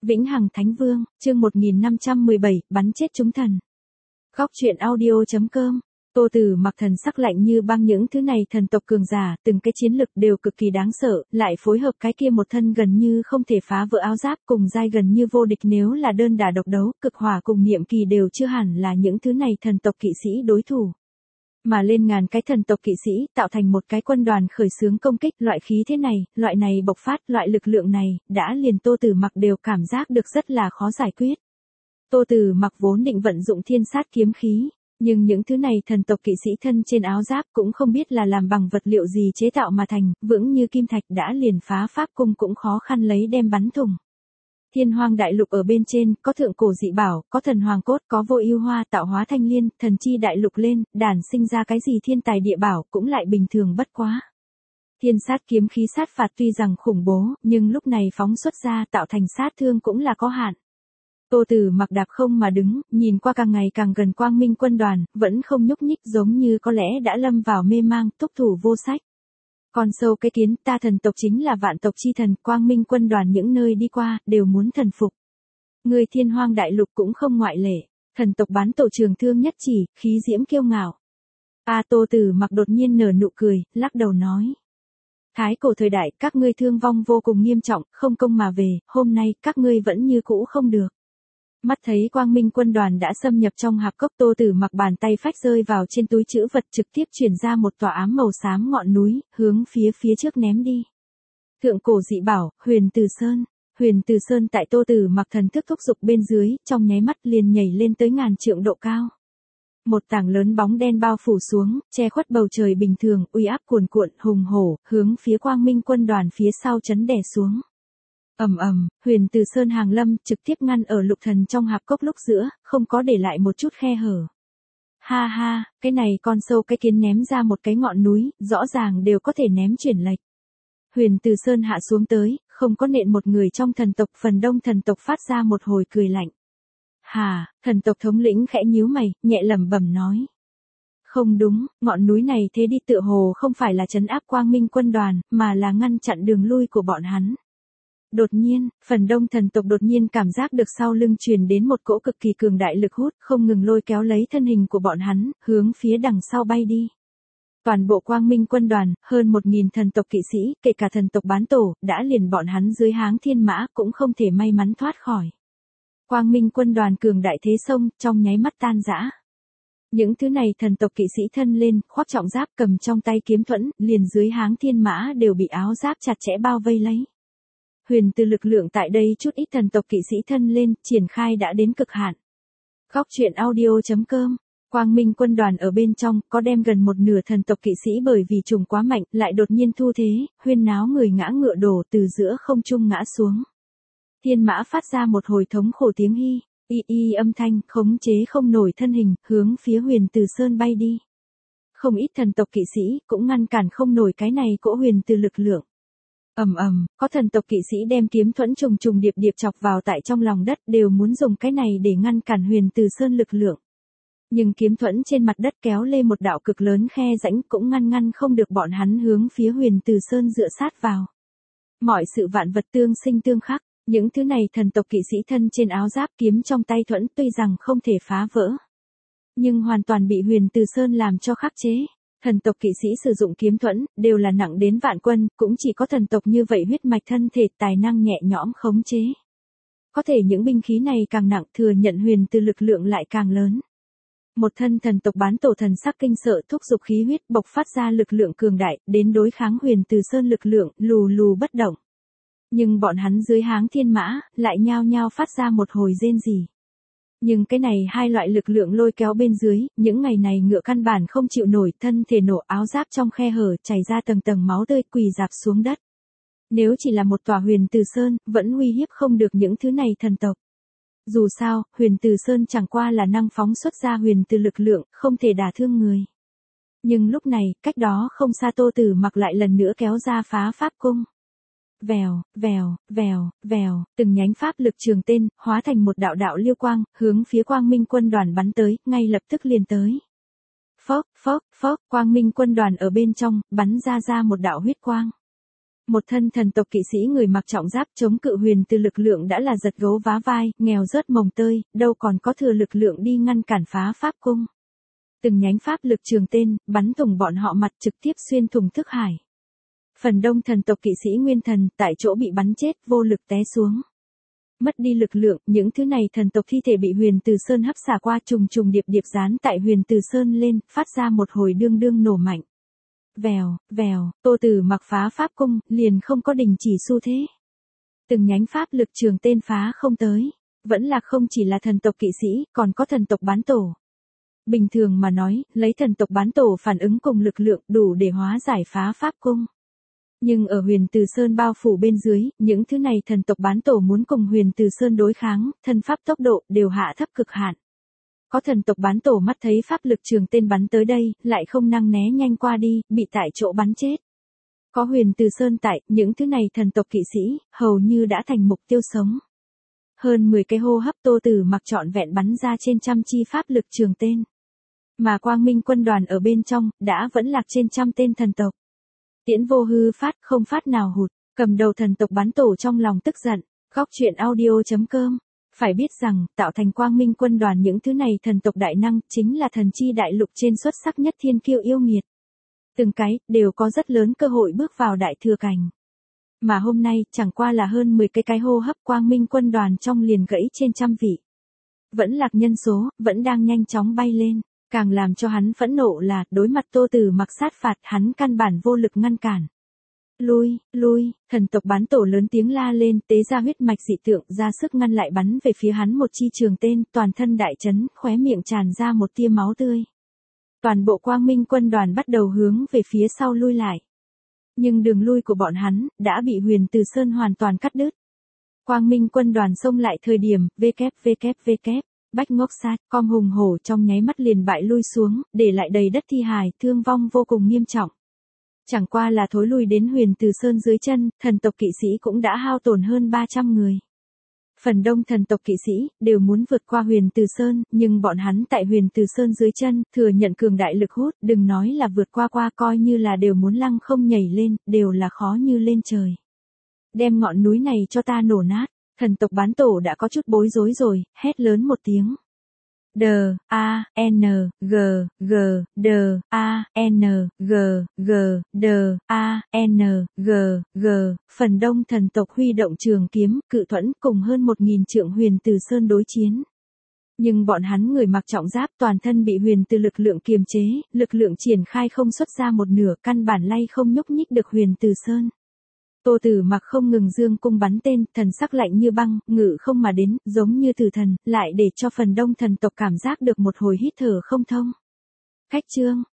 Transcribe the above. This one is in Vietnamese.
Vĩnh Hằng Thánh Vương, chương 1517, bắn chết chúng thần. Góc truyện audio.com. Tô Tử Mặc thần sắc lạnh như băng, những thứ này thần tộc cường giả, từng cái chiến lực đều cực kỳ đáng sợ, lại phối hợp cái kia một thân gần như không thể phá vỡ áo giáp, cùng giai gần như vô địch, nếu là đơn đả độc đấu, cực hỏa cùng niệm kỳ đều chưa hẳn là những thứ này thần tộc kỵ sĩ đối thủ. Mà lên ngàn cái thần tộc kỵ sĩ, tạo thành một cái quân đoàn khởi xướng công kích, loại khí thế này, loại này bộc phát, loại lực lượng này, đã liền Tô Tử Mặc đều cảm giác được rất là khó giải quyết. Tô Tử Mặc vốn định vận dụng thiên sát kiếm khí, nhưng những thứ này thần tộc kỵ sĩ thân trên áo giáp cũng không biết là làm bằng vật liệu gì chế tạo mà thành, vững như kim thạch, đã liền phá pháp cung cũng khó khăn lấy đem bắn thủng. Thiên Hoang đại lục ở bên trên, có thượng cổ dị bảo, có thần hoàng cốt, có vô ưu hoa tạo hóa thanh liên, thần chi đại lục lên, đản sinh ra cái gì thiên tài địa bảo, cũng lại bình thường bất quá. Thiên sát kiếm khí sát phạt tuy rằng khủng bố, nhưng lúc này phóng xuất ra tạo thành sát thương cũng là có hạn. Tô Tử Mặc đạp không mà đứng, nhìn qua càng ngày càng gần quang minh quân đoàn, vẫn không nhúc nhích, giống như có lẽ đã lâm vào mê mang, túc thủ vô sách. Con sâu cái kiến, ta thần tộc chính là vạn tộc chi thần, quang minh quân đoàn những nơi đi qua, đều muốn thần phục. Người Thiên Hoang đại lục cũng không ngoại lệ, thần tộc bán tổ trường thương nhất chỉ, khí diễm kiêu ngạo. Tô Tử Mặc đột nhiên nở nụ cười, lắc đầu nói. Thái cổ thời đại, các ngươi thương vong vô cùng nghiêm trọng, không công mà về, hôm nay, các ngươi vẫn như cũ không được. Mắt thấy quang minh quân đoàn đã xâm nhập trong hạp cốc, Tô Tử Mặc bàn tay phách rơi vào trên túi trữ vật, trực tiếp chuyển ra một tòa ám màu xám ngọn núi, hướng phía trước ném đi. Thượng cổ dị bảo, Huyền Từ Sơn. Huyền Từ Sơn tại Tô Tử Mặc thần thức thúc giục bên dưới, trong nháy mắt liền nhảy lên tới ngàn trượng độ cao. Một tảng lớn bóng đen bao phủ xuống, che khuất bầu trời bình thường, uy áp cuồn cuộn, hùng hổ, hướng phía quang minh quân đoàn phía sau chấn đè xuống. Ầm ầm, Huyền Từ Sơn hàng lâm, trực tiếp ngăn ở lục thần trong hạp cốc lúc giữa, không có để lại một chút khe hở. Ha ha, cái này con sâu cái kiến ném ra một cái ngọn núi, rõ ràng đều có thể ném chuyển lệch. Huyền Từ Sơn hạ xuống tới, không có nện một người trong thần tộc, phần đông thần tộc phát ra một hồi cười lạnh. Hà, thần tộc thống lĩnh khẽ nhíu mày, nhẹ lẩm bẩm nói. Không đúng, ngọn núi này thế đi tựa hồ không phải là trấn áp quang minh quân đoàn, mà là ngăn chặn đường lui của bọn hắn. Đột nhiên, phần đông thần tộc đột nhiên cảm giác được sau lưng truyền đến một cỗ cực kỳ cường đại lực hút, không ngừng lôi kéo lấy thân hình của bọn hắn, hướng phía đằng sau bay đi. Toàn bộ quang minh quân đoàn, hơn 1000 thần tộc kỵ sĩ, kể cả thần tộc bán tổ, đã liền bọn hắn dưới háng thiên mã, cũng không thể may mắn thoát khỏi. Quang minh quân đoàn cường đại thế sông, trong nháy mắt tan rã. Những thứ này thần tộc kỵ sĩ thân lên, khoác trọng giáp, cầm trong tay kiếm thuẫn, liền dưới háng thiên mã đều bị áo giáp chặt chẽ bao vây lấy. Huyền Từ lực lượng tại đây chút ít thần tộc kỵ sĩ thân lên, triển khai đã đến cực hạn. Góc truyện audio.com. Quang minh quân đoàn ở bên trong, có đem gần một nửa thần tộc kỵ sĩ bởi vì trùng quá mạnh, lại đột nhiên thu thế, huyên náo người ngã ngựa đổ từ giữa không trung ngã xuống. Thiên mã phát ra một hồi thống khổ tiếng y âm thanh, khống chế không nổi thân hình, hướng phía Huyền Từ Sơn bay đi. Không ít thần tộc kỵ sĩ, cũng ngăn cản không nổi cái này cỗ Huyền Từ lực lượng. Ầm ầm, có thần tộc kỵ sĩ đem kiếm thuẫn trùng trùng điệp điệp chọc vào tại trong lòng đất, đều muốn dùng cái này để ngăn cản Huyền Từ Sơn lực lượng. Nhưng kiếm thuẫn trên mặt đất kéo lên một đạo cực lớn khe rãnh, cũng ngăn không được bọn hắn hướng phía Huyền Từ Sơn dựa sát vào. Mọi sự vạn vật tương sinh tương khắc, những thứ này thần tộc kỵ sĩ thân trên áo giáp, kiếm trong tay thuẫn, tuy rằng không thể phá vỡ, nhưng hoàn toàn bị Huyền Từ Sơn làm cho khắc chế. Thần tộc kỵ sĩ sử dụng kiếm thuẫn, đều là nặng đến vạn quân, cũng chỉ có thần tộc như vậy huyết mạch thân thể, tài năng nhẹ nhõm khống chế. Có thể những binh khí này càng nặng, thừa nhận Huyền Từ lực lượng lại càng lớn. Một thân thần tộc bán tổ thần sắc kinh sợ, thúc giục khí huyết, bộc phát ra lực lượng cường đại, đến đối kháng Huyền Từ Sơn lực lượng, lù bất động. Nhưng bọn hắn dưới háng thiên mã, lại nhao nhao phát ra một hồi rên rỉ. Nhưng cái này hai loại lực lượng lôi kéo bên dưới, những ngày này ngựa căn bản không chịu nổi, thân thể nổ, áo giáp trong khe hở, chảy ra tầng tầng máu tươi, quỳ rạp xuống đất. Nếu chỉ là một tòa Huyền Từ Sơn, vẫn uy hiếp không được những thứ này thần tộc. Dù sao, Huyền Từ Sơn chẳng qua là năng phóng xuất ra Huyền Từ lực lượng, không thể đả thương người. Nhưng lúc này, cách đó không xa Tô Tử Mặc lại lần nữa kéo ra phá pháp cung. Vèo, từng nhánh pháp lực trường tên, hóa thành một đạo đạo liêu quang, hướng phía quang minh quân đoàn bắn tới, ngay lập tức liền tới. Phốc, quang minh quân đoàn ở bên trong, bắn ra một đạo huyết quang. Một thân thần tộc kỵ sĩ người mặc trọng giáp chống cự huyền từ lực lượng đã là giật gấu vá vai, nghèo rớt mồng tơi, đâu còn có thừa lực lượng đi ngăn cản phá pháp cung. Từng nhánh pháp lực trường tên, bắn thủng bọn họ mặt trực tiếp xuyên thủng thức hải. Phần đông thần tộc kỵ sĩ nguyên thần tại chỗ bị bắn chết, vô lực té xuống. Mất đi lực lượng, những thứ này thần tộc thi thể bị huyền từ sơn hấp xả qua trùng trùng điệp điệp dán tại huyền từ sơn lên, phát ra một hồi đương đương nổ mạnh. Vèo, vèo, Tô Tử Mặc phá pháp cung, liền không có đình chỉ xu thế. Từng nhánh pháp lực trường tên phá không tới, vẫn là không chỉ là thần tộc kỵ sĩ, còn có thần tộc bán tổ. Bình thường mà nói, lấy thần tộc bán tổ phản ứng cùng lực lượng đủ để hóa giải phá pháp cung. Nhưng ở huyền từ sơn bao phủ bên dưới, những thứ này thần tộc bán tổ muốn cùng huyền từ sơn đối kháng, thân pháp tốc độ đều hạ thấp cực hạn. Có thần tộc bán tổ mắt thấy pháp lực trường tên bắn tới đây, lại không năng né nhanh qua đi, bị tại chỗ bắn chết. Có huyền từ sơn tại, những thứ này thần tộc kỵ sĩ, hầu như đã thành mục tiêu sống. Hơn 10 cái hô hấp Tô Tử Mặc trọn vẹn bắn ra trên trăm chi pháp lực trường tên. Mà Quang Minh quân đoàn ở bên trong, đã vẫn lạc trên trăm tên thần tộc. Tiễn vô hư phát, không phát nào hụt, cầm đầu thần tộc bán tổ trong lòng tức giận, góc chuyện audio.com. Phải biết rằng, tạo thành Quang Minh quân đoàn những thứ này thần tộc đại năng, chính là thần chi đại lục trên xuất sắc nhất thiên kiêu yêu nghiệt. Từng cái, đều có rất lớn cơ hội bước vào đại thừa cảnh. Mà hôm nay, chẳng qua là hơn 10 cái hô hấp Quang Minh quân đoàn trong liền gãy trên trăm vị. Vẫn lạc nhân số, vẫn đang nhanh chóng bay lên. Càng làm cho hắn phẫn nộ là, đối mặt Tô Tử Mặc sát phạt, hắn căn bản vô lực ngăn cản. Lui, lui, thần tộc bán tổ lớn tiếng la lên, tế ra huyết mạch dị tượng, ra sức ngăn lại bắn về phía hắn một chi trường tên, toàn thân đại chấn, khóe miệng tràn ra một tia máu tươi. Toàn bộ Quang Minh quân đoàn bắt đầu hướng về phía sau lui lại. Nhưng đường lui của bọn hắn, đã bị huyền từ sơn hoàn toàn cắt đứt. Quang Minh quân đoàn xông lại thời điểm, Bách Ngốc Sát, com hùng hổ trong nháy mắt liền bại lui xuống, để lại đầy đất thi hài, thương vong vô cùng nghiêm trọng. Chẳng qua là thối lui đến huyền từ sơn dưới chân, thần tộc kỵ sĩ cũng đã hao tổn hơn 300 người. Phần đông thần tộc kỵ sĩ, đều muốn vượt qua huyền từ sơn, nhưng bọn hắn tại huyền từ sơn dưới chân, thừa nhận cường đại lực hút, đừng nói là vượt qua coi như là đều muốn lăng không nhảy lên, đều là khó như lên trời. Đem ngọn núi này cho ta nổ nát. Thần tộc bán tổ đã có chút bối rối rồi, hét lớn một tiếng. Phần đông thần tộc huy động trường kiếm, cự thuẫn cùng hơn 1000 trượng huyền từ sơn đối chiến. Nhưng bọn hắn người mặc trọng giáp toàn thân bị huyền từ lực lượng kiềm chế, lực lượng triển khai không xuất ra một nửa, căn bản lay không nhúc nhích được huyền từ sơn. Tô Tử Mặc không ngừng dương cung bắn tên, thần sắc lạnh như băng, ngự không mà đến, giống như tử thần, lại để cho phần đông thần tộc cảm giác được một hồi hít thở không thông. Khách trương,